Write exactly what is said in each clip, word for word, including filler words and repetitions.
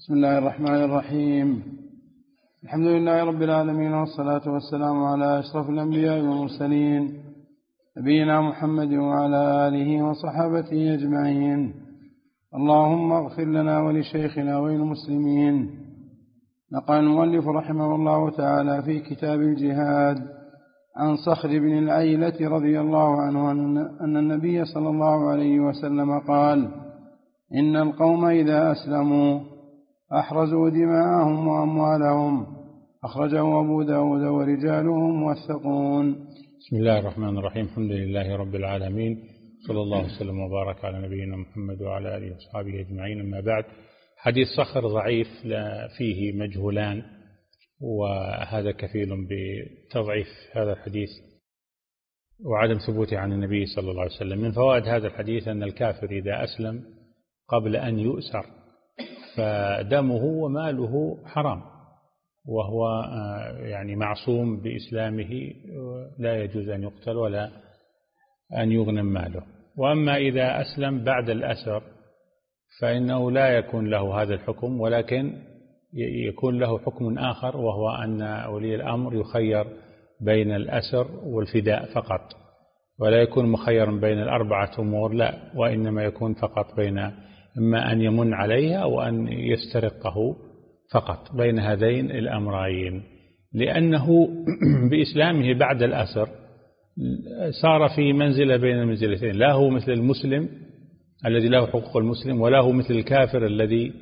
بسم الله الرحمن الرحيم. الحمد لله رب العالمين، والصلاة والسلام على أشرف الأنبياء والمرسلين، نبينا محمد وعلى آله وصحابته أجمعين. اللهم اغفر لنا ولشيخنا وللمسلمين. نقل المؤلف رحمه الله تعالى في كتاب الجهاد عن صخر بن العيلة رضي الله عنه أن النبي صلى الله عليه وسلم قال: إن القوم إذا أسلموا أحرزوا دماءهم وأموالهم. أخرجه أبو داود ورجاله موثقون. بسم الله الرحمن الرحيم. الحمد لله رب العالمين، صلى الله وسلم وبارك على نبينا محمد وعلى آله وصحبه أجمعين. أما بعد، حديث صخر ضعيف فيه مجهولان، وهذا كفيل بتضعيف هذا الحديث وعدم ثبوته عن النبي صلى الله عليه وسلم. من فوائد هذا الحديث أن الكافر إذا أسلم قبل أن يؤسر فدمه وماله حرام، وهو يعني معصوم بإسلامه، لا يجوز أن يقتل ولا أن يغنم ماله. وأما إذا أسلم بعد الأسر فإنه لا يكون له هذا الحكم، ولكن يكون له حكم آخر، وهو أن ولي الأمر يخير بين الأسر والفداء فقط، ولا يكون مخيرا بين الأربعة أمور، لا، وإنما يكون فقط بين إما أن يمن عليها أو أن يسترقه فقط، بين هذين الأمرين. لأنه بإسلامه بعد الأسر صار في منزلة بين المنزلتين، لا هو مثل المسلم الذي له حقوق المسلم، ولا هو مثل الكافر الذي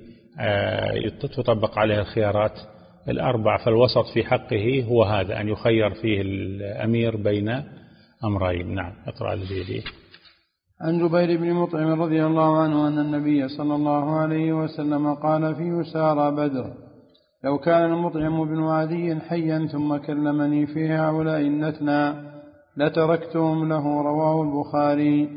تطبق عليه الخيارات الأربع. فالوسط في حقه هو هذا، أن يخير فيه الأمير بين أمرين. نعم، اقرأ الذي. عن جبير بن مطعم رضي الله عنه أن النبي صلى الله عليه وسلم قال في يسارى بدر: لو كان المطعم بن عدي حيا ثم كلمني في هؤلاء النتنى لتركتهم له. رواه البخاري.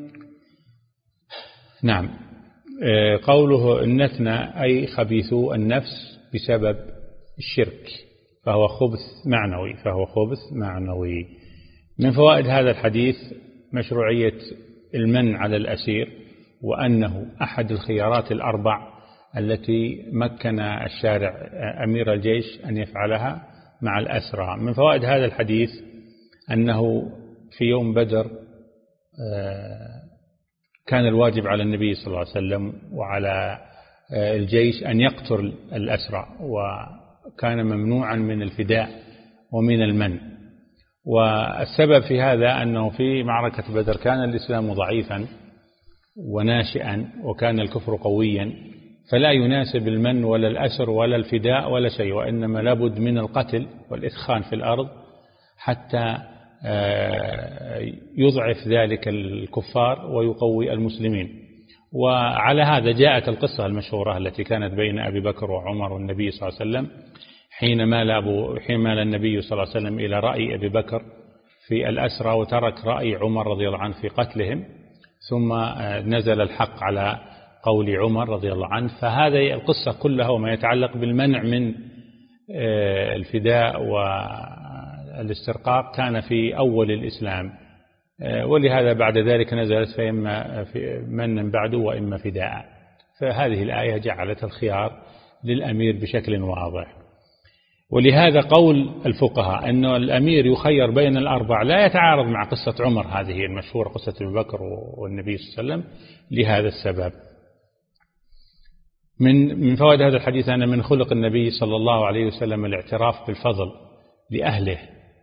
نعم، قوله النتنى أي خبيثو النفس بسبب الشرك، فهو خبث معنوي فهو خبث معنوي. من فوائد هذا الحديث مشروعية المن على الأسير، وأنه أحد الخيارات الأربع التي مكن الشارع أمير الجيش أن يفعلها مع الأسرى. من فوائد هذا الحديث أنه في يوم بدر كان الواجب على النبي صلى الله عليه وسلم وعلى الجيش أن يقتل الأسرى، وكان ممنوعا من الفداء ومن المن. والسبب في هذا أنه في معركة بدر كان الإسلام ضعيفا وناشئا، وكان الكفر قويا، فلا يناسب المن ولا الأسر ولا الفداء ولا شيء، وإنما لابد من القتل والإثخان في الأرض حتى يضعف ذلك الكفار ويقوي المسلمين. وعلى هذا جاءت القصة المشهورة التي كانت بين أبي بكر وعمر والنبي صلى الله عليه وسلم، حين مال, أبو حين مال النبي صلى الله عليه وسلم إلى رأي أبي بكر في الأسرى، وترك رأي عمر رضي الله عنه في قتلهم، ثم نزل الحق على قول عمر رضي الله عنه. فهذه القصة كلها وما يتعلق بالمنع من الفداء والاسترقاق كان في أول الإسلام، ولهذا بعد ذلك نزلت فإما من بعده وإما فداء. فهذه الآية جعلت الخيار للأمير بشكل واضح. ولهذا قول الفقهاء أن الأمير يخير بين الأربع لا يتعارض مع قصة عمر هذه المشهورة، قصة أبي بكر والنبي صلى الله عليه وسلم، لهذا السبب. من من فوائد هذا الحديث أن من خلق النبي صلى الله عليه وسلم الاعتراف بالفضل لأهله،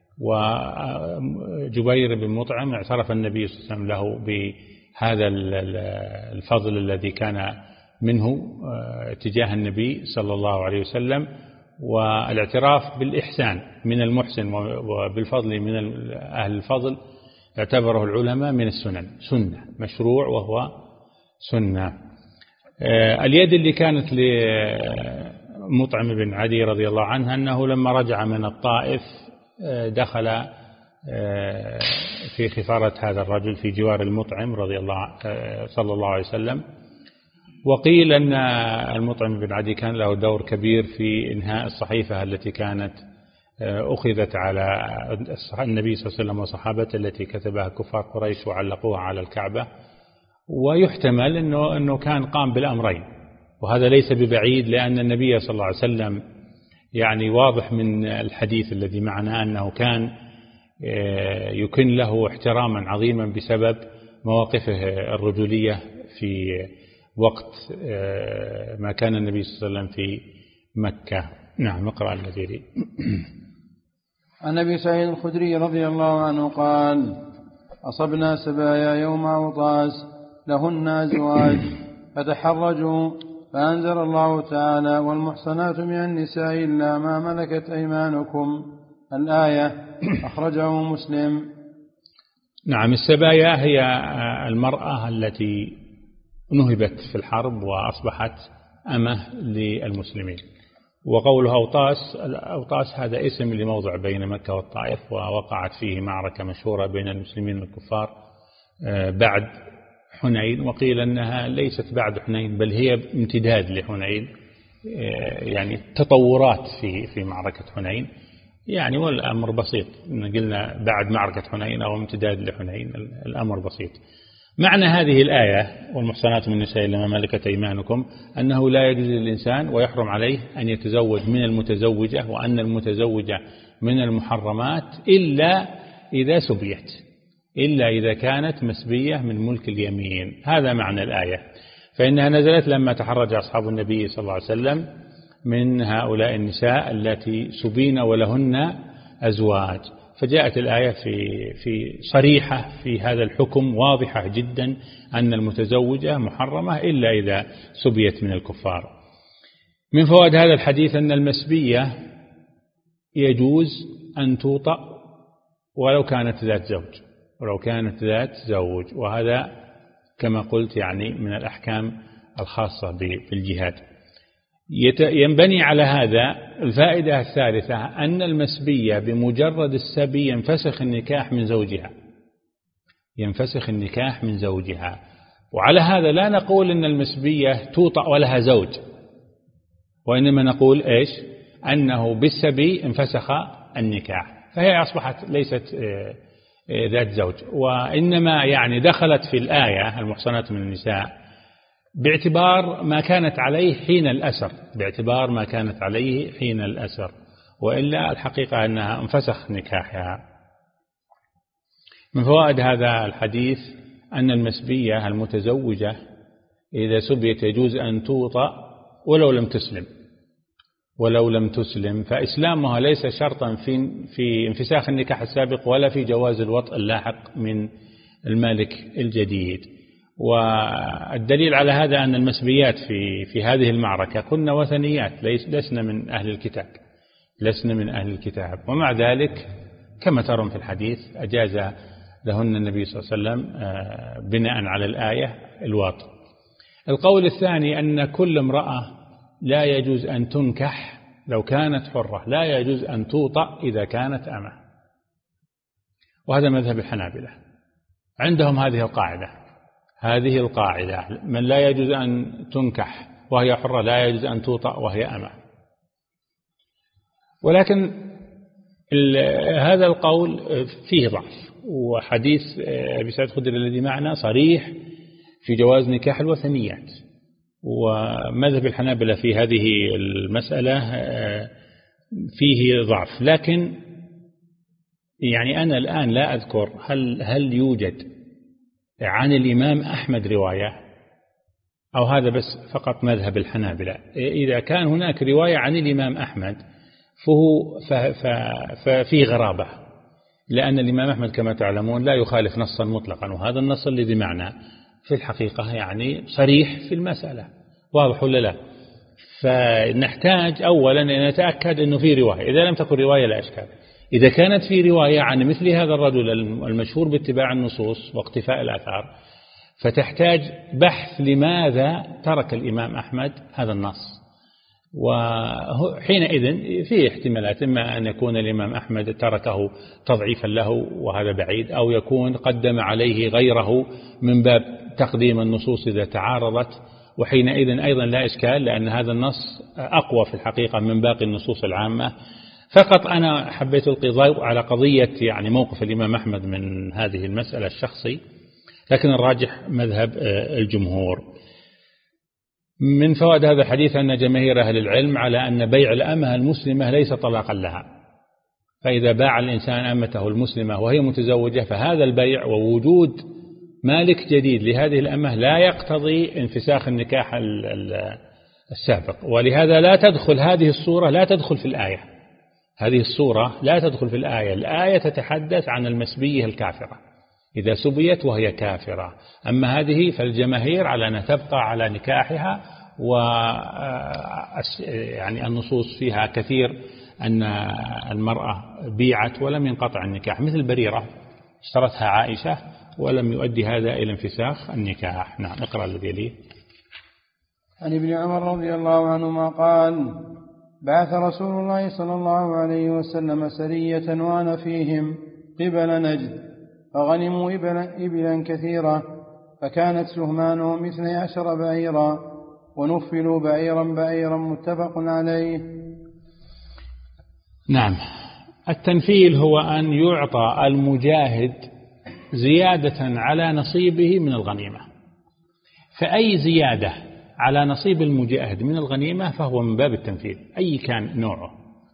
وجبير بن مطعم اعترف النبي صلى الله عليه وسلم له بهذا الفضل الذي كان منه تجاه النبي صلى الله عليه وسلم، والاعتراف بالإحسان من المحسن وبالفضل من أهل الفضل اعتبره العلماء من السنن، سنة مشروع وهو سنة. اليد اللي كانت لمطعم بن عدي رضي الله عنه أنه لما رجع من الطائف دخل في خفارة هذا الرجل في جوار المطعم رضي الله صلى الله عليه وسلم. وقيل أن المطعم بن عدي كان له دور كبير في إنهاء الصحيفة التي كانت أخذت على النبي صلى الله عليه وسلم وصحابته التي كتبها كفار قريش وعلقوها على الكعبة. ويحتمل أنه, أنه كان قام بالأمرين، وهذا ليس ببعيد، لأن النبي صلى الله عليه وسلم يعني واضح من الحديث الذي معنا أنه كان يكن له احتراما عظيما بسبب مواقفه الرجولية في وقت ما كان النبي صلى الله عليه وسلم في مكة. نعم، اقرأ الذي. عن أبي سعيد الخدري رضي الله عنه قال: أصبنا سبايا يوم عطاس لهن أزواج فتحرجوا، فأنزل الله تعالى: والمحصنات من النساء إلا ما ملكت أيمانكم، الآية. أخرجه مسلم. نعم، السبايا هي المرأة التي نهبت في الحرب وأصبحت أمة للمسلمين. وقوله أوطاس، أوطاس هذا اسم لموضع بين مكة والطائف، ووقعت فيه معركة مشهورة بين المسلمين والكفار بعد حنين، وقيل أنها ليست بعد حنين بل هي امتداد لحنين، يعني تطورات في في معركة حنين، يعني والأمر بسيط، قلنا بعد معركة حنين أو امتداد لحنين، الأمر بسيط. معنى هذه الآية: والمحصنات من النساء إلا ما ملكت أيمانكم، أنه لا يجوز للإنسان ويحرم عليه أن يتزوج من المتزوجة، وأن المتزوجة من المحرمات إلا إذا سبيت، إلا إذا كانت مسبية من ملك اليمين. هذا معنى الآية. فإنها نزلت لما تحرج أصحاب النبي صلى الله عليه وسلم من هؤلاء النساء التي سبين ولهن أزواج، فجاءت الآية في في صريحة في هذا الحكم، واضحة جدا أن المتزوجة محرمة إلا إذا سبيت من الكفار. من فوائد هذا الحديث أن المسبية يجوز أن توطأ ولو كانت ذات زوج، ولو كانت ذات زوج، وهذا كما قلت يعني من الأحكام الخاصة بالجهاد. ينبني على هذا الفائدة الثالثة: أن المسبية بمجرد السبي ينفسخ النكاح من زوجها، ينفسخ النكاح من زوجها. وعلى هذا لا نقول أن المسبية توطأ ولها زوج، وإنما نقول إيش؟ أنه بالسبي انفسخ النكاح، فهي أصبحت ليست ذات زوج، وإنما يعني دخلت في الآية المحصنات من النساء باعتبار ما كانت عليه حين الأسر، باعتبار ما كانت عليه حين الأسر، وإلا الحقيقة أنها انفسخ نكاحها. من فوائد هذا الحديث أن المسبية المتزوجة إذا سبيت يجوز أن توطأ ولو لم تسلم، ولو لم تسلم، فإسلامها ليس شرطا في في انفساخ النكاح السابق ولا في جواز الوطء اللاحق من المالك الجديد. والدليل على هذا أن المسبيات في في هذه المعركة كن وثنيات، لسنا من أهل الكتاب، لسنا من أهل الكتاب، ومع ذلك كما ترون في الحديث أجاز لهن النبي صلى الله عليه وسلم بناء على الآية الوطء. القول الثاني أن كل امرأة لا يجوز أن تنكح لو كانت حرة، لا يجوز أن توطأ إذا كانت أمة، وهذا مذهب الحنابلة، عندهم هذه القاعدة، هذه القاعدة: من لا يجوز أن تنكح وهي حرة لا يجوز أن توطأ وهي أمة. ولكن هذا القول فيه ضعف، وحديث أبي سعيد الخدري الذي معنا صريح في جواز نكاح الوثنيات، ومذهب الحنابلة في هذه المسألة فيه ضعف. لكن يعني أنا الآن لا أذكر هل هل يوجد عن الإمام أحمد رواية أو هذا بس فقط مذهب الحنابلة. إذا كان هناك رواية عن الإمام أحمد فهو ففي غرابة، لأن الإمام أحمد كما تعلمون لا يخالف نصا مطلقا، وهذا النص الذي معنا في الحقيقة يعني صريح في المسألة، واضح ولا لا؟ فنحتاج أولا أن نتأكد أنه في رواية، إذا لم تكن رواية لا إشكال. إذا كانت في رواية عن مثل هذا الرجل المشهور باتباع النصوص واقتفاء الآثار، فتحتاج بحث لماذا ترك الإمام أحمد هذا النص، وحينئذ في احتمالات: إما أن يكون الإمام أحمد تركه تضعيفا له وهذا بعيد، أو يكون قدم عليه غيره من باب تقديم النصوص إذا تعارضت، وحينئذ أيضا لا إشكال، لأن هذا النص أقوى في الحقيقة من باقي النصوص العامة. فقط أنا حبيت ألقي ضوء على قضية يعني موقف الإمام أحمد من هذه المسألة الشخصي، لكن الراجح مذهب الجمهور. من فوائد هذا الحديث أن جماهير أهل العلم على أن بيع الأمة المسلمة ليس طلاقا لها، فإذا باع الإنسان أمته المسلمة وهي متزوجة فهذا البيع ووجود مالك جديد لهذه الأمة لا يقتضي انفساخ النكاح السابق، ولهذا لا تدخل هذه الصورة لا تدخل في الآية، هذه الصورة لا تدخل في الآية. الآية تتحدث عن المسبية الكافرة إذا سبيت وهي كافرة، أما هذه فالجماهير على أن تبقى على نكاحها، و يعني النصوص فيها كثير أن المرأة بيعت ولم ينقطع النكاح، مثل بريرة اشترتها عائشة ولم يؤدي هذا إلى انفساخ النكاح. نعم، اقرأ الذي يليه. عن ابن عمر رضي الله عنهما قال: بعث رسول الله صلى الله عليه وسلم سرية وأنا فيهم قبل نجد، فغنموا إبلا كثيرة، فكانت سهمانهم اثني عشر بعيرا، ونفلوا بعيرا بعيرا، متفق عليه. نعم، التنفيل هو أن يعطى المجاهد زيادة على نصيبه من الغنيمة، فأي زيادة على نصيب المجاهد من الغنيمة فهو من باب التنفيل أي كان نوعه.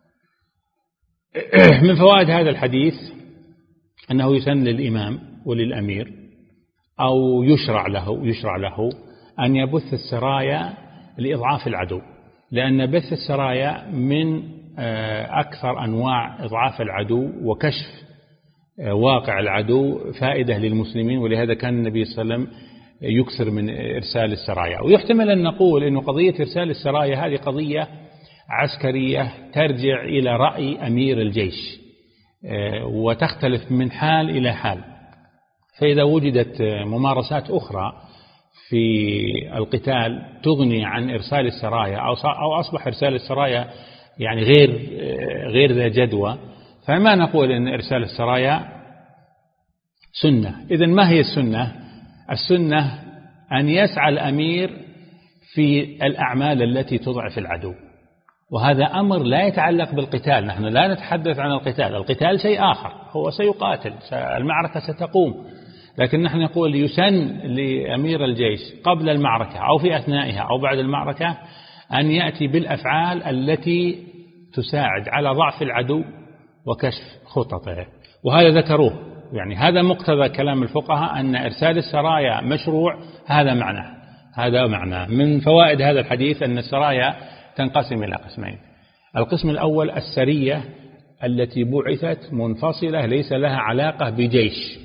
من فوائد هذا الحديث أنه يسن للإمام وللأمير أو يشرع له يشرع له أن يبث السرايا لإضعاف العدو، لأن بث السرايا من أكثر أنواع إضعاف العدو وكشف واقع العدو فائدة للمسلمين، ولهذا كان النبي صلى الله عليه وسلم يكثر من إرسال السرايا. ويحتمل أن نقول أن قضية إرسال السرايا هذه قضية عسكرية ترجع إلى رأي أمير الجيش وتختلف من حال إلى حال، فإذا وجدت ممارسات أخرى في القتال تغني عن إرسال السرايا أو أصبح إرسال السرايا يعني غير غير ذا جدوى، فما نقول أن إرسال السرايا سنة. إذن ما هي السنة؟ السنة أن يسعى الأمير في الأعمال التي تضعف العدو، وهذا أمر لا يتعلق بالقتال. نحن لا نتحدث عن القتال، القتال شيء آخر، هو سيقاتل، المعركة ستقوم، لكن نحن نقول يسن لأمير الجيش قبل المعركة أو في أثنائها أو بعد المعركة أن يأتي بالأفعال التي تساعد على ضعف العدو وكشف خططه، وهذا ذكروه. يعني هذا مقتضى كلام الفقهاء أن إرسال السرايا مشروع، هذا معناه هذا معناه. من فوائد هذا الحديث أن السرايا تنقسم إلى قسمين. القسم الأول السرية التي بعثت منفصلة ليس لها علاقة بجيش،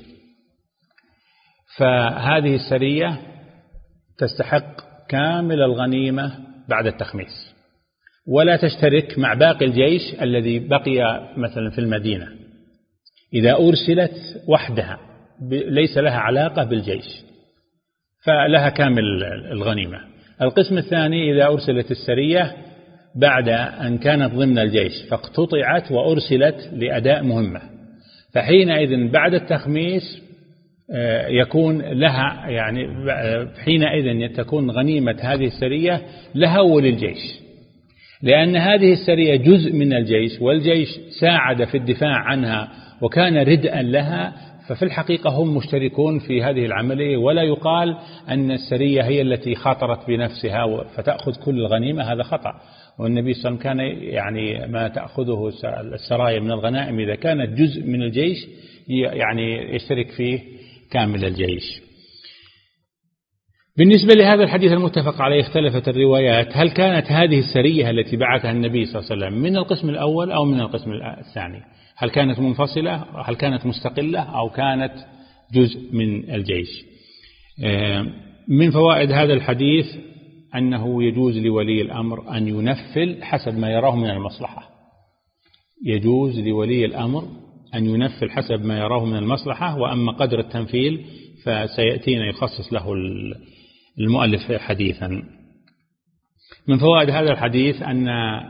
فهذه السرية تستحق كامل الغنيمة بعد التخميس، ولا تشترك مع باقي الجيش الذي بقي مثلا في المدينة. إذا أرسلت وحدها ليس لها علاقة بالجيش فلها كامل الغنيمة. القسم الثاني إذا أرسلت السرية بعد أن كانت ضمن الجيش فاقتطعت وأرسلت لأداء مهمة، فحينئذ بعد التخميس يكون لها يعني حينئذ تكون غنيمة هذه السرية لها وللجيش، لأن هذه السرية جزء من الجيش والجيش ساعد في الدفاع عنها وكان ردءا لها، ففي الحقيقة هم مشتركون في هذه العملية، ولا يقال أن السرية هي التي خاطرت بنفسها فتأخذ كل الغنيمة، هذا خطأ. والنبي صلى الله عليه وسلم كان يعني ما تأخذه السرايا من الغنائم إذا كانت جزء من الجيش يعني يشترك فيه كامل الجيش. بالنسبة لهذا الحديث المتفق عليه اختلفت الروايات، هل كانت هذه السرية التي بعثها النبي صلى الله عليه وسلم من القسم الأول أو من القسم الثاني؟ هل كانت منفصلة؟ هل كانت مستقلة؟ أو كانت جزء من الجيش؟ من فوائد هذا الحديث أنه يجوز لولي الأمر أن ينفل حسب ما يراه من المصلحة، يجوز لولي الأمر أن ينفل حسب ما يراه من المصلحة، وأما قدر التنفيل فسيأتينا يخصص له المؤلف حديثا. من فوائد هذا الحديث أن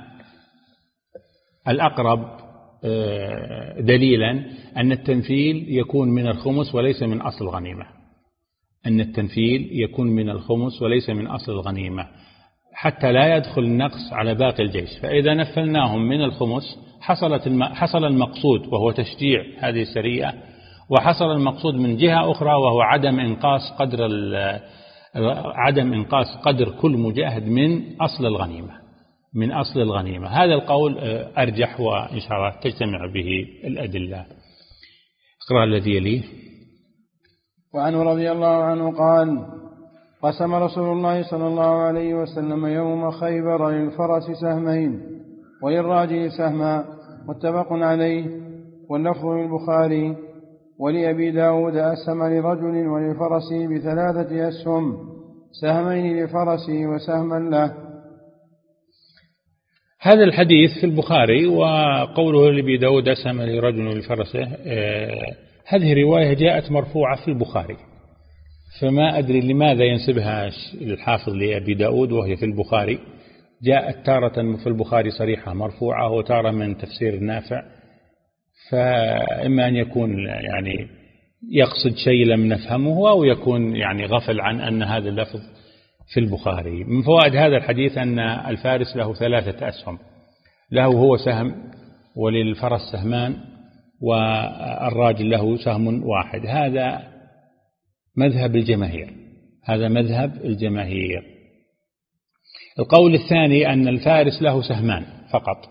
الأقرب دليلا أن التنفيل يكون من الخمس وليس من أصل الغنيمة، أن التنفيل يكون من الخمس وليس من أصل الغنيمة حتى لا يدخل النقص على باقي الجيش، فإذا نفلناهم من الخمس حصلت حصل المقصود وهو تشجيع هذه السرية، وحصل المقصود من جهة أخرى وهو عدم إنقاص قدر عدم إنقاص قدر كل مجاهد من أصل الغنيمة من أصل الغنيمة. هذا القول أرجح وإن شاء الله تجتمع به الأدلة. اقرأ الذي يليه. وعنه رضي الله عنه قال: قسم رسول الله صلى الله عليه وسلم يوم خيبر للفرس سهمين وللراجل سهما، متفق عليه، واللفظ للبخاري. ولأبي داود أسهم لرجل وللفرس بثلاثة أسهم، سهمين لفرسه وسهما له. هذا الحديث في البخاري، وقوله لأبي داود أسهم لرجل وللفرسه، هذه رواية جاءت مرفوعة في البخاري، فما أدري لماذا ينسبها الحافظ لأبي داود وهي في البخاري. جاءت تارة في البخاري صريحة مرفوعة وتارة من تفسير نافع، فإما أن يكون يعني يقصد شيء لم نفهمه، أو يكون يعني غفل عن أن هذا اللفظ في البخاري. من فوائد هذا الحديث أن الفارس له ثلاثة أسهم، له هو سهم، وللفرس سهمان، والراجل له سهم واحد. هذا مذهب الجماهير هذا مذهب الجماهير. القول الثاني أن الفارس له سهمان فقط،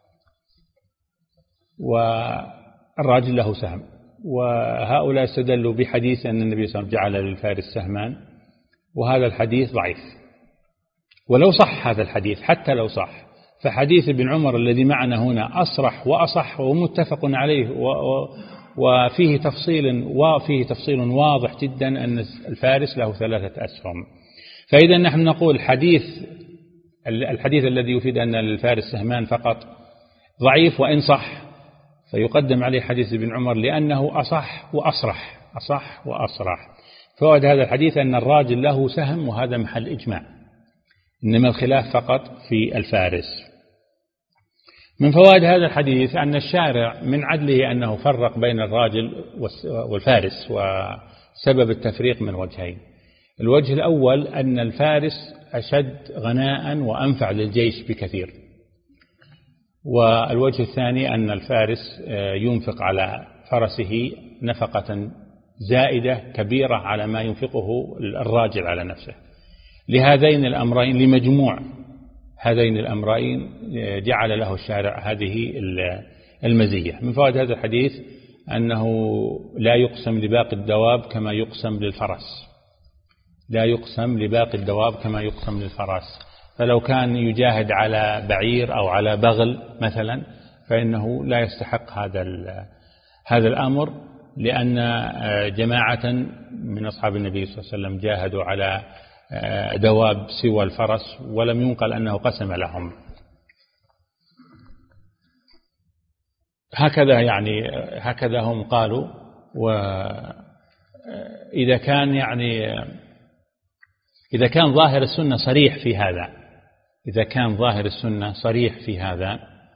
والراجل له سهم، وهؤلاء استدلوا بحديث أن النبي صلى الله عليه وسلم جعل للفارس سهمان، وهذا الحديث ضعيف. ولو صح هذا الحديث، حتى لو صح، فحديث ابن عمر الذي معنا هنا أصرح وأصح ومتفق عليه، وفيه تفصيل وفيه تفصيل واضح جدا أن الفارس له ثلاثة أسهم. فإذا نحن نقول حديث الحديث الذي يفيد أن الفارس سهمان فقط ضعيف، وإن صح فيقدم عليه حديث ابن عمر لأنه أصح وأصرح أصح وأصرح. فوائد هذا الحديث أن الراجل له سهم، وهذا محل إجماع، إنما الخلاف فقط في الفارس. من فوائد هذا الحديث أن الشارع من عدله أنه فرق بين الراجل والفارس، وسبب التفريق من وجهين. الوجه الأول أن الفارس أشد غناء وأنفع للجيش بكثير، والوجه الثاني أن الفارس ينفق على فرسه نفقة زائدة كبيرة على ما ينفقه الراجل على نفسه. لهذين الأمرين، لمجموع هذين الأمرين، جعل له الشارع هذه المزية. من فوائد هذا الحديث أنه لا يقسم لباقي الدواب كما يقسم للفرس لا يقسم لباقي الدواب كما يقسم للفرس. فلو كان يجاهد على بعير أو على بغل مثلا، فإنه لا يستحق هذا هذا الأمر، لأن جماعة من أصحاب النبي صلى الله عليه وسلم جاهدوا على دواب سوى الفرس، ولم ينقل أنه قسم لهم. هكذا يعني هكذا هم قالوا. وإذا كان يعني إذا كان ظاهر السنة صريح في هذا إذا كان ظاهر السنة صريح في هذا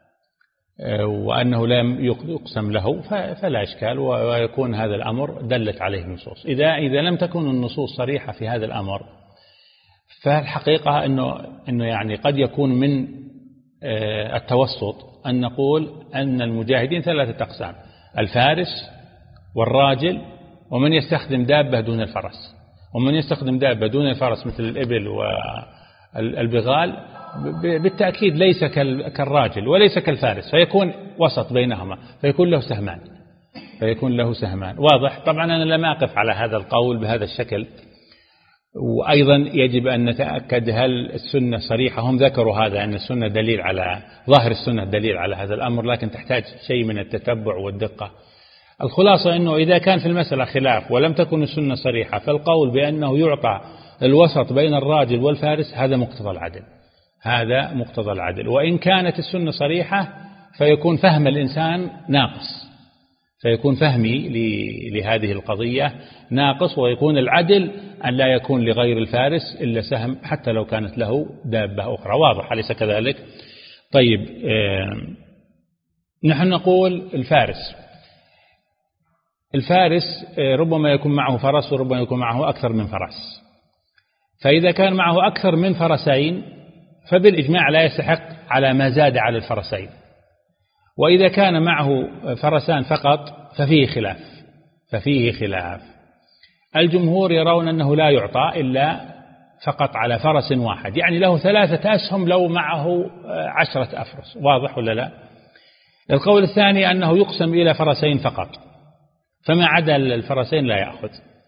وأنه لم يقسم له فلا إشكال، ويكون هذا الأمر دلت عليه النصوص. إذا إذا لم تكن النصوص صريحة في هذا الأمر، فالحقيقة أنه أنه يعني قد يكون من التوسط أن نقول أن المجاهدين ثلاثة أقسام: الفارس والراجل ومن يستخدم دابة دون الفرس. ومن يستخدم دابة دون الفرس مثل الإبل والبغال بالتأكيد ليس كالراجل وليس كالفارس، فيكون وسط بينهما، فيكون له سهمان فيكون له سهمان واضح. طبعا أنا لم أقف على هذا القول بهذا الشكل، وأيضا يجب أن نتأكد هل السنة صريحة. هم ذكروا هذا أن السنة دليل على ظاهر السنة دليل على هذا الأمر، لكن تحتاج شيء من التتبع والدقة. الخلاصة أنه إذا كان في المسألة خلاف ولم تكن السنة صريحة، فالقول بأنه يعطى الوسط بين الراجل والفارس هذا مقتضى العدل هذا مقتضى العدل. وإن كانت السنة صريحة فيكون فهم الإنسان ناقص فيكون فهمي لهذه القضية ناقص، ويكون العدل أن لا يكون لغير الفارس إلا سهم حتى لو كانت له دابة أخرى. واضح أليس كذلك؟ طيب، آه نحن نقول الفارس الفارس ربما يكون معه فرس وربما يكون معه أكثر من فرس. فإذا كان معه أكثر من فرسين فبالإجماع لا يستحق على ما زاد على الفرسين. وإذا كان معه فرسان فقط ففيه خلاف ففيه خلاف الجمهور يرون أنه لا يعطى إلا فقط على فرس واحد، يعني له ثلاثة أسهم لو معه عشرة أفرس. واضح ولا لا؟ القول الثاني أنه يقسم إلى فرسين فقط، فما عدا الفرسين لا يأخذ.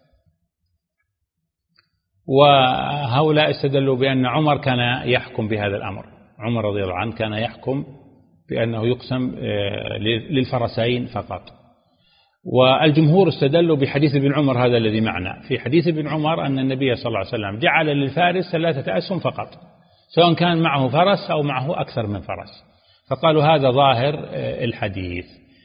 وهؤلاء استدلوا بأن عمر كان يحكم بهذا الأمر، عمر رضي الله عنه كان يحكم بأنه يقسم للفرسين فقط. والجمهور استدلوا بحديث ابن عمر هذا الذي معنا. في حديث ابن عمر أن النبي صلى الله عليه وسلم جعل للفارس ثلاثة أسهم فقط، سواء كان معه فرس أو معه أكثر من فرس، فقالوا هذا ظاهر الحديث.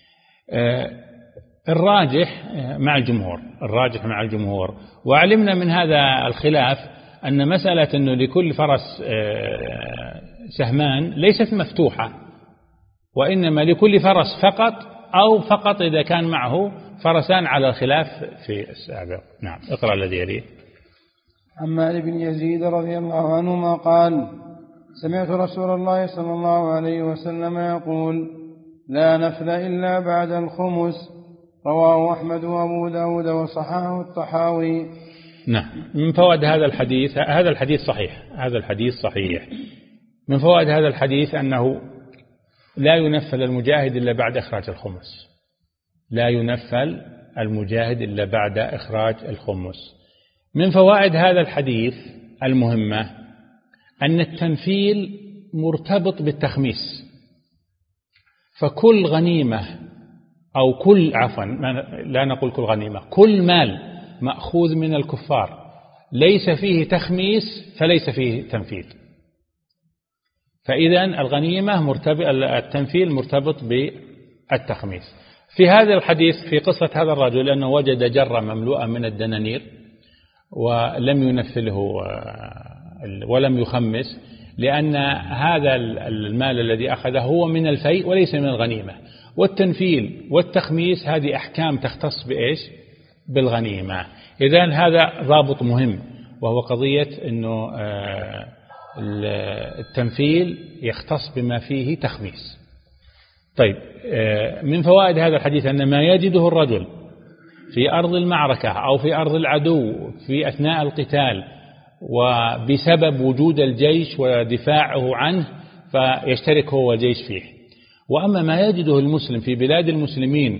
الراجح مع الجمهور، الراجح مع الجمهور. وعلمنا من هذا الخلاف أن مسألة أنه لكل فرس سهمان ليست مفتوحة، وإنما لكل فرس فقط، أو فقط إذا كان معه فرسان على الخلاف في السابق. نعم، اقرأ الذي يليه. عمار بن يزيد رضي الله عنهما قال: سمعت رسول الله صلى الله عليه وسلم يقول: لا نفل إلا بعد الخمس. رواه أحمد وأبو داود وصححه الطحاوي. نعم، من فوائد هذا الحديث، هذا الحديث صحيح، هذا الحديث صحيح. من فوائد هذا الحديث أنه لا ينفل المجاهد إلا بعد إخراج الخمس، لا ينفل المجاهد إلا بعد إخراج الخمس. من فوائد هذا الحديث المهمة أن التنفيل مرتبط بالتخميس، فكل غنيمة أو كل عفوا لا نقول كل غنيمة، كل مال مأخوذ من الكفار ليس فيه تخميس فليس فيه تنفيل. فإذا الغنيمة مرتبط، التنفيل مرتبط بالتخميس. في هذا الحديث في قصة هذا الرجل أنه وجد جرة مملوءة من الدنانير ولم ينفله ولم يخمس، لأن هذا المال الذي أخذه هو من الفيء وليس من الغنيمة. والتنفيل والتخميس هذه أحكام تختص بإيش؟ بالغنيمة. إذن هذا ضابط مهم، وهو قضية أنه التنفيل يختص بما فيه تخميس. طيب، من فوائد هذا الحديث أن ما يجده الرجل في أرض المعركة أو في أرض العدو في أثناء القتال وبسبب وجود الجيش ودفاعه عنه فيشترك هو والجيش فيه. وأما ما يجده المسلم في بلاد المسلمين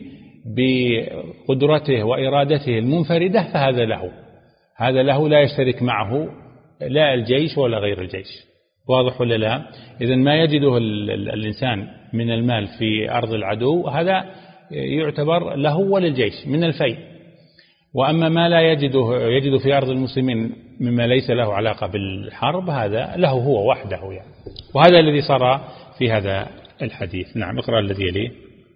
بقدرته وإرادته المنفردة فهذا له، هذا له لا يشترك معه لا الجيش ولا غير الجيش. واضح ولا لا؟ إذن ما يجده الإنسان من المال في أرض العدو هذا يعتبر له وللجيش من الفيء. وأما ما لا يجده يجد في أرض المسلمين مما ليس له علاقة بالحرب هذا له هو وحده يعني. وهذا الذي صار في هذا الحديث. نعم، اقرأ الذي يليه.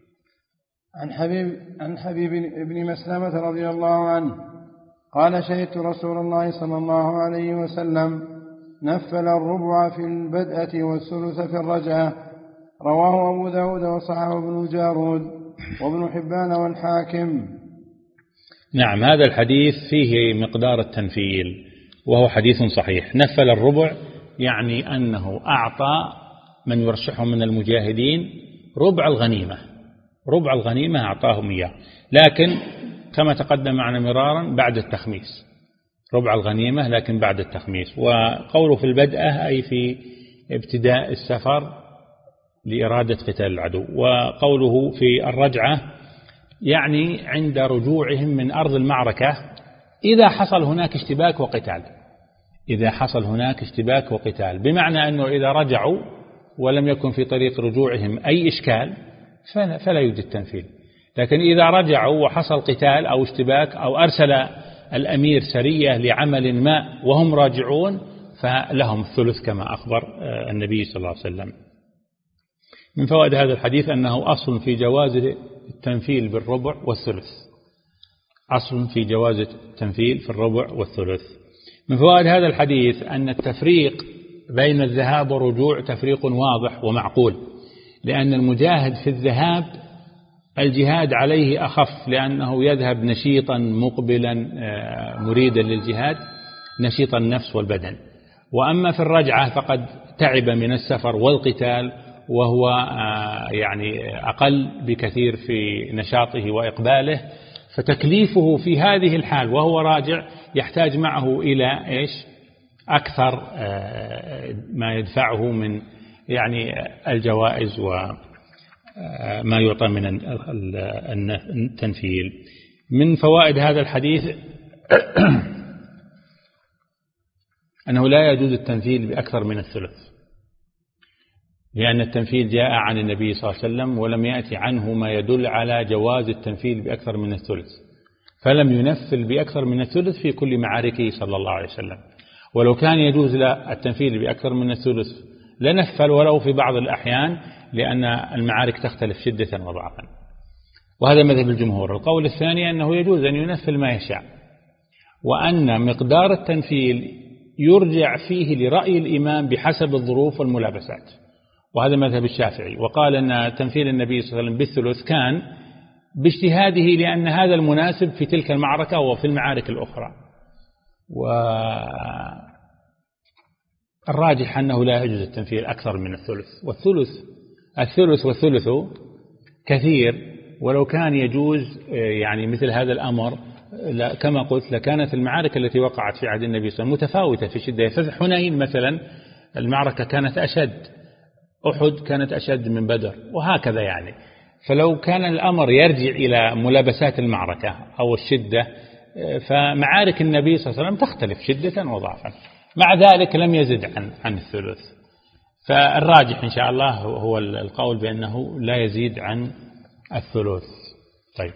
عن حبيب عن حبيب بن مسلمة رضي الله عنه قال: شهدت رسول الله صلى الله عليه وسلم نفل الربع في البدءة والثلث في الرجعة. رواه أبو داود وصححه ابن جارود وابن حبان والحاكم. نعم، هذا الحديث فيه مقدار التنفيل وهو حديث صحيح. نفل الربع يعني أنه أعطى من يرشحه من المجاهدين ربع الغنيمة، ربع الغنيمة أعطاهم إياه، لكن كما تقدم معنا مرارا بعد التخميس، ربع الغنيمة لكن بعد التخميس. وقوله في البدءة أي في ابتداء السفر لإرادة قتال العدو. وقوله في الرجعة يعني عند رجوعهم من أرض المعركة إذا حصل هناك اشتباك وقتال، إذا حصل هناك اشتباك وقتال، بمعنى أنه إذا رجعوا ولم يكن في طريق رجوعهم أي إشكال فلا يوجد تنفيل. لكن إذا رجعوا وحصل قتال أو اشتباك أو أرسل الأمير سرية لعمل ما وهم راجعون فلهم الثلث كما أخبر النبي صلى الله عليه وسلم. من فوائد هذا الحديث أنه أصل في جواز التنفيل بالربع والثلث، أصل في جواز التنفيل في الربع والثلث. من فوائد هذا الحديث أن التفريق بين الذهاب والرجوع تفريق واضح ومعقول، لأن المجاهد في الذهاب الجهاد عليه أخف، لأنه يذهب نشيطا مقبلا مريدا للجهاد نشيط النفس والبدن. وأما في الرجعة فقد تعب من السفر والقتال وهو يعني أقل بكثير في نشاطه وإقباله، فتكليفه في هذه الحال وهو راجع يحتاج معه إلى إيش؟ أكثر ما يدفعه من يعني الجوائز وما يعطى من التنفيل. من فوائد هذا الحديث أنه لا يجوز التنفيل بأكثر من الثلث، لأن التنفيل جاء عن النبي صلى الله عليه وسلم ولم يأتي عنه ما يدل على جواز التنفيل بأكثر من الثلث، فلم ينفل بأكثر من الثلث في كل معاركه صلى الله عليه وسلم. ولو كان يجوز له التنفيل بأكثر من الثلث لنفل ولو في بعض الأحيان، لأن المعارك تختلف شدة وضعفا، وهذا مذهب الجمهور. القول الثاني أنه يجوز أن ينفل ما يشاء، وأن مقدار التنفيل يرجع فيه لرأي الإمام بحسب الظروف والملابسات، وهذا مذهب الشافعي. وقال أن تنفيل النبي صلى الله عليه وسلم بالثلث كان باجتهاده لأن هذا المناسب في تلك المعركة وفي المعارك الأخرى. والراجح أنه لا يجوز التنفيل أكثر من الثلث، والثلث الثلث والثلث كثير، ولو كان يجوز يعني مثل هذا الأمر كما قلت لكانت المعارك التي وقعت في عهد النبي صلى الله عليه وسلم متفاوتة في شدة. فحنين مثلا المعركة كانت أشد، أحد كانت أشد من بدر، وهكذا يعني. فلو كان الأمر يرجع إلى ملابسات المعركة أو الشدة، فمعارك النبي صلى الله عليه وسلم تختلف شدة وضعفا، مع ذلك لم يزد عن عن الثلث. فالراجح إن شاء الله هو القول بأنه لا يزيد عن الثلث. طيب.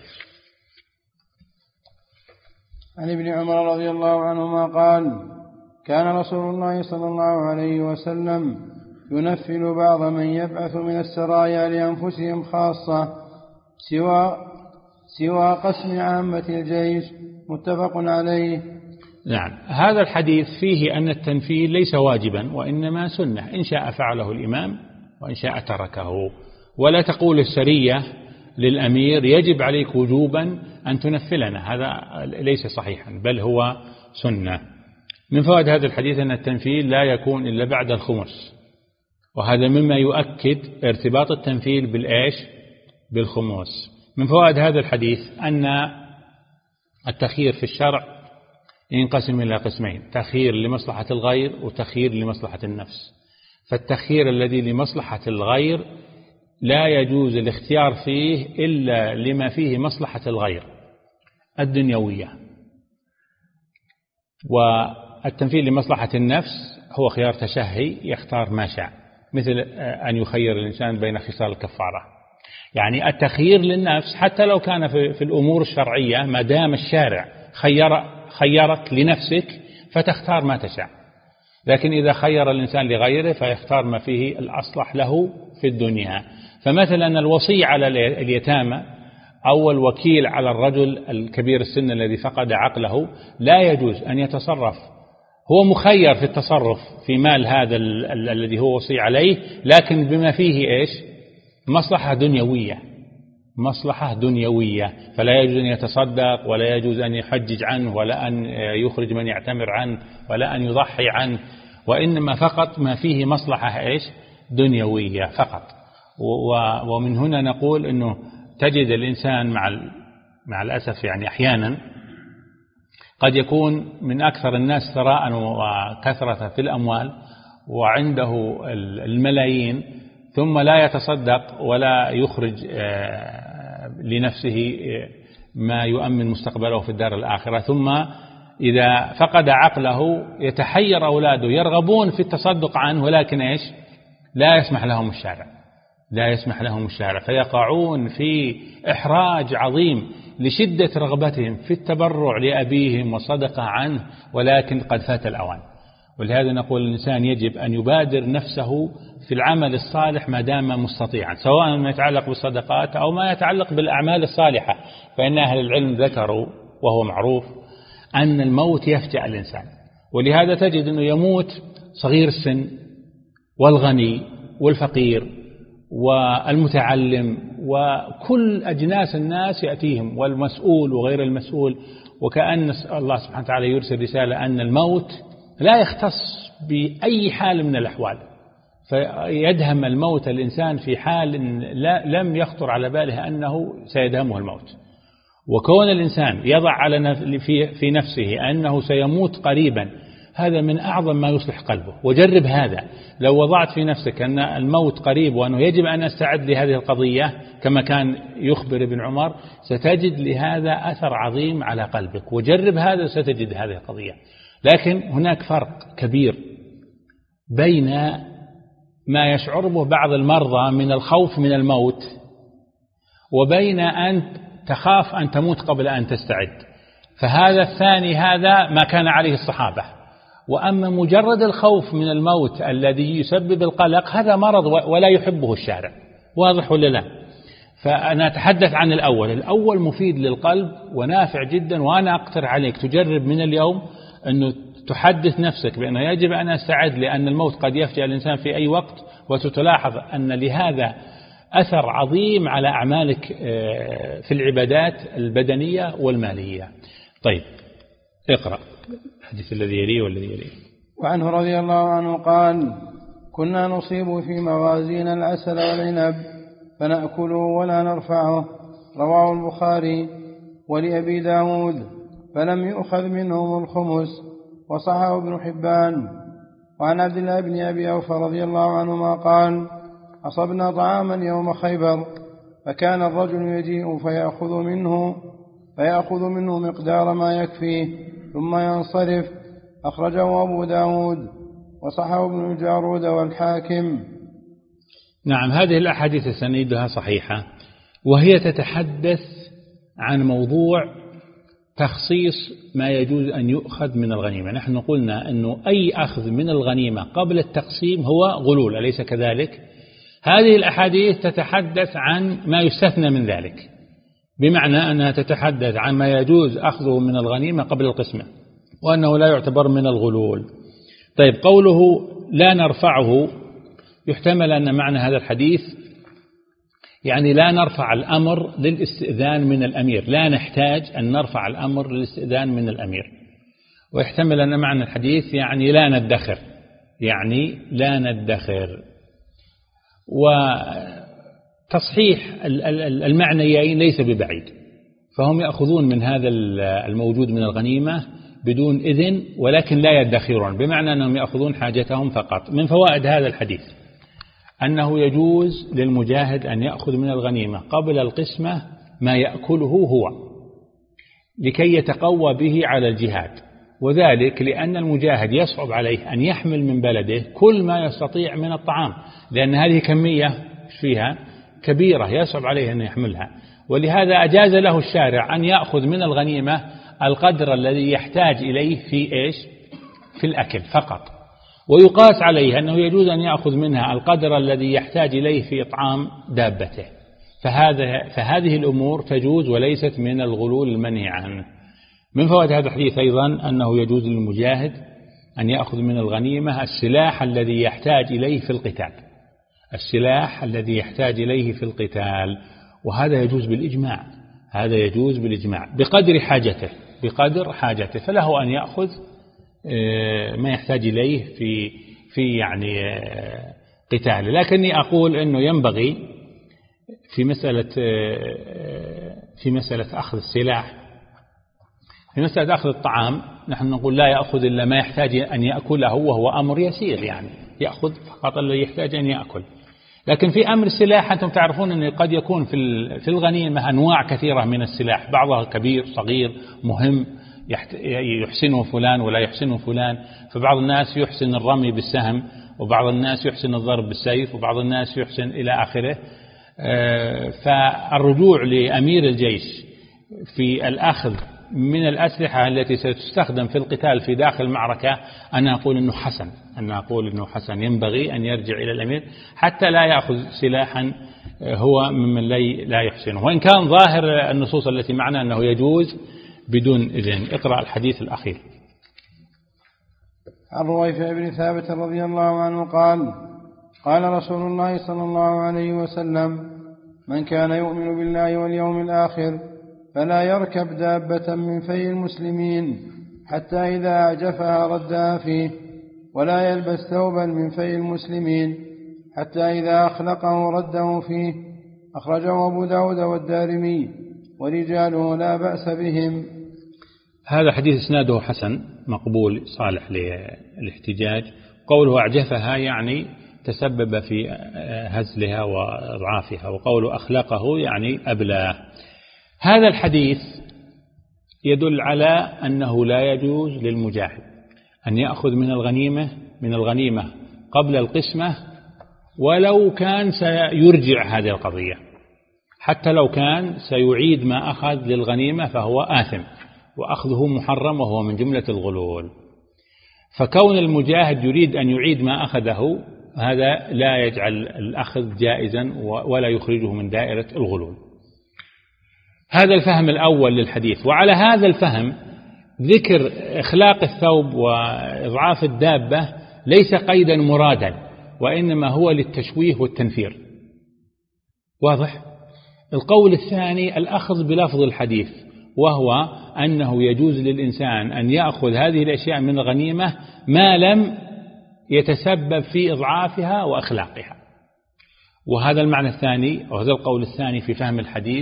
عن ابن عمر رضي الله عنهما قال: كان رسول الله صلى الله عليه وسلم ينفل بعض من يبعث من السرايا لأنفسهم خاصة سوى سوى قسم عامة الجيش. متفق عليه. نعم، هذا الحديث فيه أن التنفيل ليس واجبا وإنما سنة، إن شاء فعله الإمام وإن شاء تركه. ولا تقول السرية للأمير يجب عليك وجوبا أن تنفلنا، هذا ليس صحيحا، بل هو سنة. من فوائد هذا الحديث أن التنفيل لا يكون إلا بعد الخمس، وهذا مما يؤكد ارتباط التنفيل بالإيش؟ بالخمس. من فوائد هذا الحديث أن التخيير في الشرع ينقسم إلى قسمين: تخيير لمصلحة الغير وتخيير لمصلحة النفس. فالتخيير الذي لمصلحة الغير لا يجوز الاختيار فيه إلا لما فيه مصلحة الغير الدنيوية، والتنفيذ لمصلحة النفس هو خيار تشهي يختار ما شاء، مثل أن يخير الإنسان بين خصال الكفارة. يعني التخيير للنفس حتى لو كان في الأمور الشرعية، ما دام الشارع خير خيرك لنفسك فتختار ما تشاء، لكن إذا خير الإنسان لغيره فيختار ما فيه الأصلح له في الدنيا. فمثلا الوصي على اليتامى أو الوكيل على الرجل الكبير السن الذي فقد عقله لا يجوز أن يتصرف، هو مخير في التصرف في مال هذا الذي هو وصي عليه، لكن بما فيه إيش؟ مصلحة دنيوية، مصلحة دنيوية، فلا يجوز أن يتصدق ولا يجوز أن يحجج عنه ولا أن يخرج من يعتمر عنه ولا أن يضحي عنه، وإنما فقط ما فيه مصلحة إيش؟ دنيوية فقط. ومن هنا نقول أنه تجد الإنسان مع مع الأسف يعني أحيانا قد يكون من أكثر الناس ثراء وكثرة في الأموال وعنده الملايين، ثم لا يتصدق ولا يخرج لنفسه ما يؤمن مستقبله في الدار الآخرة، ثم إذا فقد عقله يتحير أولاده يرغبون في التصدق عنه، ولكن إيش؟ لا يسمح لهم الشارع، لا يسمح لهم الشارع، فيقعون في إحراج عظيم لشدة رغبتهم في التبرع لأبيهم وصدقة عنه، ولكن قد فات الأوان. ولهذا نقول الإنسان يجب أن يبادر نفسه في العمل الصالح ما دام مستطيعا، سواء ما يتعلق بالصدقات أو ما يتعلق بالأعمال الصالحة. فإن أهل العلم ذكروا وهو معروف أن الموت يفجأ الإنسان، ولهذا تجد أنه يموت صغير السن والغني والفقير والمتعلم وكل أجناس الناس يأتيهم، والمسؤول وغير المسؤول، وكأن الله سبحانه وتعالى يرسل رسالة أن الموت لا يختص بأي حال من الأحوال، فيدهم الموت الإنسان في حال لا لم يخطر على باله أنه سيدهمه الموت. وكون الإنسان يضع على في نفسه أنه سيموت قريبا، هذا من أعظم ما يصلح قلبه. وجرب هذا، لو وضعت في نفسك أن الموت قريب وأنه يجب أن أستعد لهذه القضية كما كان يخبر ابن عمر، ستجد لهذا أثر عظيم على قلبك. وجرب هذا ستجد هذه القضية. لكن هناك فرق كبير بين ما يشعر به بعض المرضى من الخوف من الموت وبين أن تخاف أن تموت قبل أن تستعد. فهذا الثاني هذا ما كان عليه الصحابة. وأما مجرد الخوف من الموت الذي يسبب القلق هذا مرض ولا يحبه الشارع. واضح ولا لا؟ فأنا أتحدث عن الأول. الأول مفيد للقلب ونافع جدا، وأنا أقترح عليك تجرب من اليوم أنه تحدث نفسك بأنه يجب أن أستعد لأن الموت قد يفجأ الإنسان في أي وقت، وتلاحظ أن لهذا أثر عظيم على أعمالك في العبادات البدنية والمالية. طيب اقرأ الحديث الذي يليه والذي يليه. وعنه رضي الله عنه قال: كنا نصيب في موازين العسل والعنب فنأكله ولا نرفعه، رواه البخاري. ولأبي داود: فلم يؤخذ منهم الخمس، وصححه ابن حبان. وعن عبد الله بن أبي أوفى رضي الله عنهما قال: أصبنا طعاما يوم خيبر، فكان الرجل يجيء فيأخذ منه فيأخذ منه مقدار ما يكفيه ثم ينصرف. أخرجه أبو داود وصححه ابن الجارود والحاكم. نعم، هذه الأحاديث سنيدها صحيحة، وهي تتحدث عن موضوع تخصيص ما يجوز أن يؤخذ من الغنيمة. نحن قلنا أنه أي أخذ من الغنيمة قبل التقسيم هو غلول، أليس كذلك؟ هذه الأحاديث تتحدث عن ما يستثنى من ذلك، بمعنى أنها تتحدث عن ما يجوز أخذه من الغنيمة قبل القسمة، وأنه لا يعتبر من الغلول. طيب، قوله لا نرفعه يحتمل أن معنى هذا الحديث يعني لا نرفع الأمر للاستئذان من الأمير، لا نحتاج أن نرفع الأمر للاستئذان من الأمير. ويحتمل أن معنى الحديث يعني لا ندخر، يعني لا ندخر. وتصحيح المعنيين ليس ببعيد، فهم يأخذون من هذا الموجود من الغنيمة بدون إذن، ولكن لا يدخرون، بمعنى أنهم يأخذون حاجتهم فقط. من فوائد هذا الحديث أنه يجوز للمجاهد أن يأخذ من الغنيمة قبل القسمة ما يأكله هو لكي يتقوى به على الجهاد، وذلك لأن المجاهد يصعب عليه أن يحمل من بلده كل ما يستطيع من الطعام، لأن هذه كمية فيها كبيرة يصعب عليه أن يحملها. ولهذا أجاز له الشارع أن يأخذ من الغنيمة القدر الذي يحتاج إليه في إيش؟ في الأكل فقط. ويقاس عليه أنه يجوز أن يأخذ منها القدر الذي يحتاج إليه في إطعام دابته. فهذا فهذه الأمور تجوز وليست من الغلول المنهي عنه. من فوائد هذا الحديث أيضا أنه يجوز للمجاهد أن يأخذ من الغنيمة السلاح الذي يحتاج إليه في القتال، السلاح الذي يحتاج إليه في القتال، وهذا يجوز بالإجماع، هذا يجوز بالإجماع بقدر حاجته، بقدر حاجته، فله أن يأخذ ما يحتاج إليه في في يعني قتال. لكني أقول أنه ينبغي في مسألة في مسألة أخذ السلاح، في مسألة أخذ الطعام، نحن نقول لا يأخذ إلا ما يحتاج أن يأكله، وهو أمر يسير، يعني يأخذ فقط الذي يحتاج أن يأكل. لكن في أمر السلاح أنتم تعرفون أن قد يكون في في الغنيمة أنواع كثيرة من السلاح، بعضها كبير صغير مهم يحسنه فلان ولا يحسنه فلان. فبعض الناس يحسن الرمي بالسهم، وبعض الناس يحسن الضرب بالسيف، وبعض الناس يحسن إلى آخره. فالرجوع لأمير الجيش في الأخذ من الأسلحة التي ستستخدم في القتال في داخل المعركة، أنا أقول أنه حسن، أنا أقول أنه حسن، ينبغي أن يرجع إلى الأمير حتى لا يأخذ سلاحا هو ممن لا يحسنه، وإن كان ظاهر النصوص التي معنا أنه يجوز بدون إذن. اقرأ الحديث الأخير. عن رويفع بن ثابت رضي الله عنه قال: قال رسول الله صلى الله عليه وسلم: من كان يؤمن بالله واليوم الآخر فلا يركب دابة من في المسلمين حتى إذا أعجفها ردها فيه، ولا يلبس ثوبا من في المسلمين حتى إذا أخلقه رده فيه. أخرجه أبو داود والدارمي ورجاله لا بأس بهم. هذا حديث إسناده حسن مقبول صالح للاحتجاج. قوله أعجفها يعني تسبب في هزلها وإضعافها، وقوله أخلقه يعني أبلاه. هذا الحديث يدل على أنه لا يجوز للمجاهد أن يأخذ من الغنيمة من الغنيمة قبل القسمة، ولو كان سيرجع هذه القضية، حتى لو كان سيعيد ما أخذ للغنيمة فهو آثم، وأخذه محرم وهو من جملة الغلول. فكون المجاهد يريد أن يعيد ما أخذه هذا لا يجعل الأخذ جائزا ولا يخرجه من دائرة الغلول. هذا الفهم الأول للحديث. وعلى هذا الفهم ذكر إخلاق الثوب وإضعاف الدابة ليس قيدا مرادا، وإنما هو للتشويه والتنفير. واضح؟ القول الثاني الأخذ بلفظ الحديث، وهو أنه يجوز للإنسان أن يأخذ هذه الأشياء من الغنيمة ما لم يتسبب في إضعافها وإخلاقها. وهذا المعنى الثاني، وهذا القول الثاني في فهم الحديث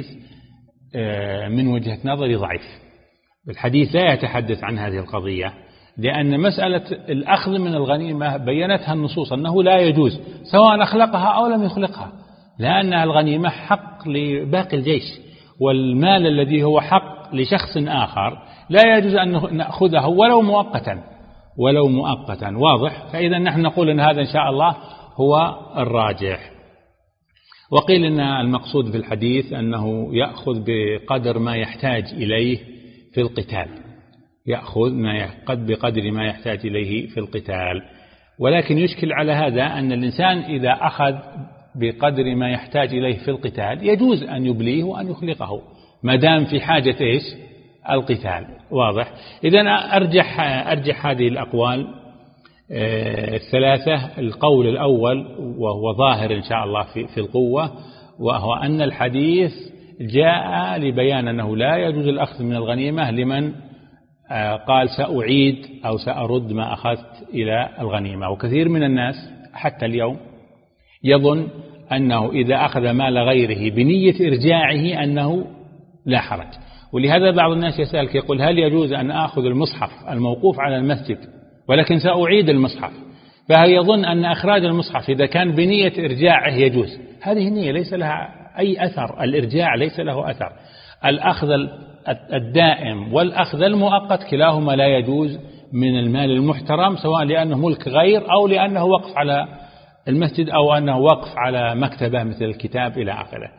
من وجهة نظري ضعيف. الحديث لا يتحدث عن هذه القضية، لأن مسألة الأخذ من الغنيمة بينتها النصوص أنه لا يجوز سواء أخلقها أو لم يخلقها، لأن الغنيمة حق لباقي الجيش، والمال الذي هو حق لشخص آخر لا يجوز أن نأخذه ولو مؤقتا ولو مؤقتا. واضح؟ فإذا نحن نقول أن هذا إن شاء الله هو الراجح. وقيل أن المقصود في الحديث أنه يأخذ بقدر ما يحتاج إليه في القتال، يأخذ ما بقدر ما يحتاج إليه في القتال. ولكن يشكل على هذا أن الإنسان إذا أخذ بقدر ما يحتاج إليه في القتال يجوز أن يبليه وأن يخلقه ما دام في حاجة إيش؟ القتال. واضح؟ إذن أرجح, أرجح هذه الأقوال الثلاثة. القول الأول وهو ظاهر إن شاء الله في, في القوة، وهو أن الحديث جاء لبيان أنه لا يجوز الأخذ من الغنيمة لمن قال سأعيد أو سأرد ما أخذت إلى الغنيمة. وكثير من الناس حتى اليوم يظن أنه إذا أخذ مال غيره بنية إرجاعه أنه لا حرج. ولهذا بعض الناس يسألك يقول هل يجوز أن أخذ المصحف الموقوف على المسجد ولكن سأعيد المصحف؟ فهل يظن أن أخراج المصحف إذا كان بنية إرجاعه يجوز؟ هذه النية ليس لها أي أثر، الإرجاع ليس له أثر. الأخذ الدائم والأخذ المؤقت كلاهما لا يجوز من المال المحترم، سواء لأنه ملك غير أو لأنه وقف على المسجد أو أنه وقف على مكتبة مثل الكتاب إلى آخره.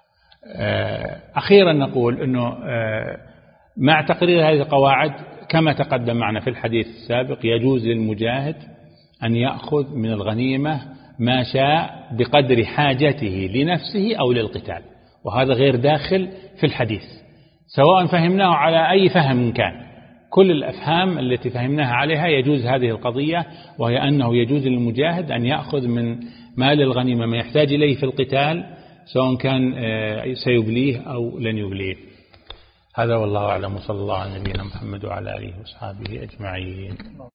أخيرا نقول أنه مع تقرير هذه القواعد كما تقدم معنا في الحديث السابق يجوز للمجاهد أن يأخذ من الغنيمة ما شاء بقدر حاجته لنفسه أو للقتال، وهذا غير داخل في الحديث سواء فهمناه على أي فهم كان. كل الأفهام التي فهمناها عليها يجوز هذه القضية، وهي أنه يجوز للمجاهد أن يأخذ من مال الغنيمة ما يحتاج إليه في القتال سواء كان سيبليه أو لن يبليه. هذا والله أعلم، وصلى الله على نبينا محمد وعلى آله وصحبه أجمعين.